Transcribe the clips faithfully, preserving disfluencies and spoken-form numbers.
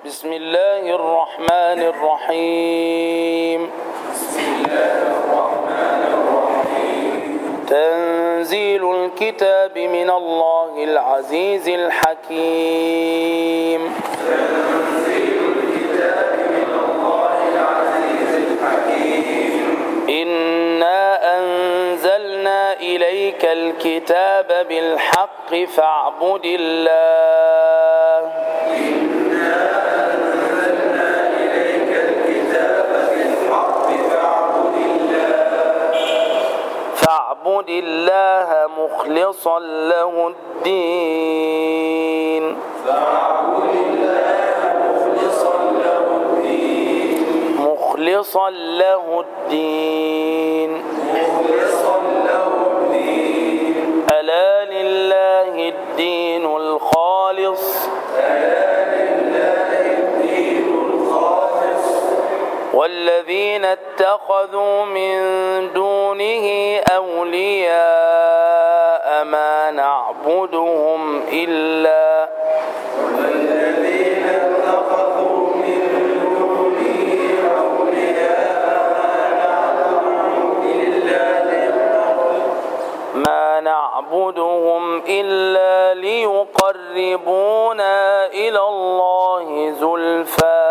بسم الله الرحمن الرحيم بسم الله الرحمن الرحيم تنزيل الكتاب من الله العزيز الحكيم تنزيل الكتاب من الله العزيز الحكيم إنا أنزلنا إليك الكتاب بالحق فاعبد الله إنا أنزلنا إليك الكتاب بالحق فاعبد الله فاعبد الله مخلصا له الدين فاعبد الله مخلصا له الدين مخلصا له الدين مخلصا له الدين ألا لله الدين الخالص ألا لله الدين الخالص والذين اتخذوا من دونه أولياء ما نعبدهم إلا والذين اتخذوا من دونه أولياء إلا ما نعبدهم إلا ليقربونا إلى الله زلفى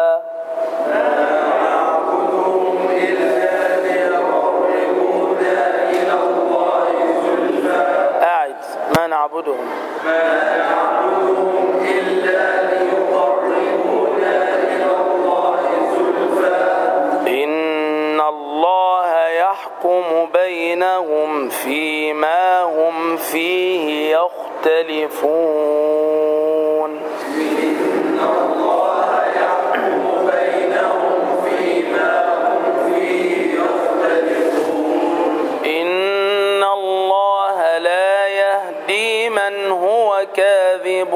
نعبدهم إلا ليقربونا إلى الله زلفى أعد ما نعبدهم ما نعبدهم إلا ليقربونا إلى الله زلفى إن الله يحكم بينهم فيما هم فيه يختلفون إن الله يحكم بينهم فيما هم فيه يختلفون إن الله لا يهدي من هو كاذب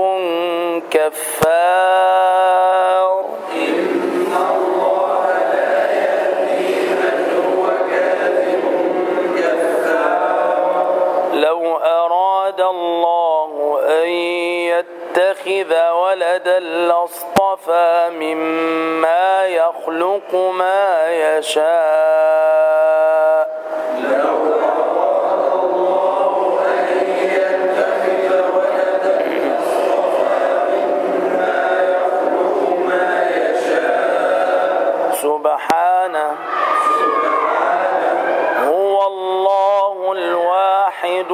كفار إن الله لا يهدي من هو كاذب كفار لو أراد الله أن يتخذ ولدا لاصطفى مما يخلق ما يشاء لو أراد الله أن يتخذ ولدا لاصطفى مما يخلق ما يشاء سبحانه هو الله الواحد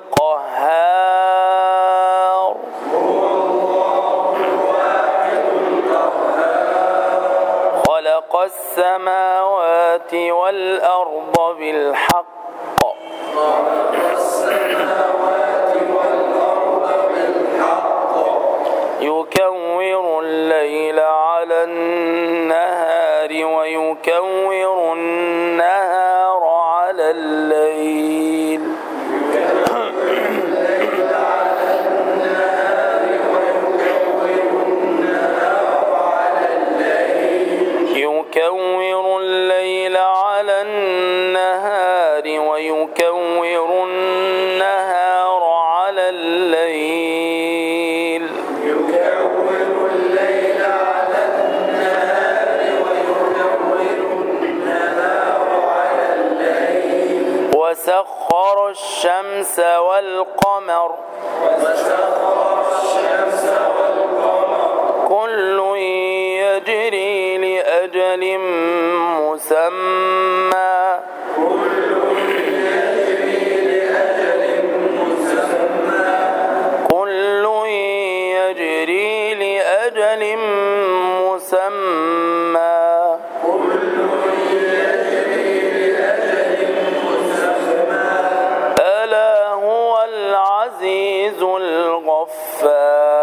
القهار هو الله الواحد القهار خلق السماوات والأرض بالحق خلق السماوات والأرض بالحق يكور الليل على النهار ويكور النهار على الليل يكور الليل على النهار ويكور النهار على الليل يكور الليل على النهار ويكور النهار على الليل وسخر الشمس والقمر وسخر الشمس والقمر كل يجري لأجل مسمى كل يجري لأجل مسمى كل يجري لأجل مسمى كل يجري لأجل مسمى ألا هو العزيز الغفار